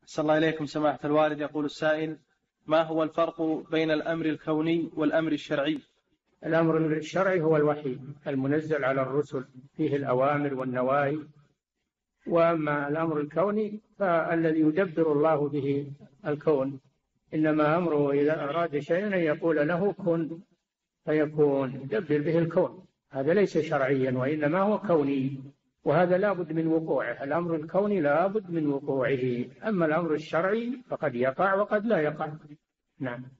صلى الله عليكم سماحة الوالد. يقول السائل: ما هو الفرق بين الأمر الكوني والأمر الشرعي؟ الأمر الشرعي هو الوحي المنزل على الرسل، فيه الأوامر والنواهي. وأما الأمر الكوني فالذي يدبر الله به الكون، إنما أمره إذا أراد شيئا أن يقول له كن فيكون، يدبر به الكون. هذا ليس شرعيا وإنما هو كوني، وهذا لا بد من وقوعه. الأمر الكوني لا بد من وقوعه، أما الأمر الشرعي فقد يقع وقد لا يقع. نعم.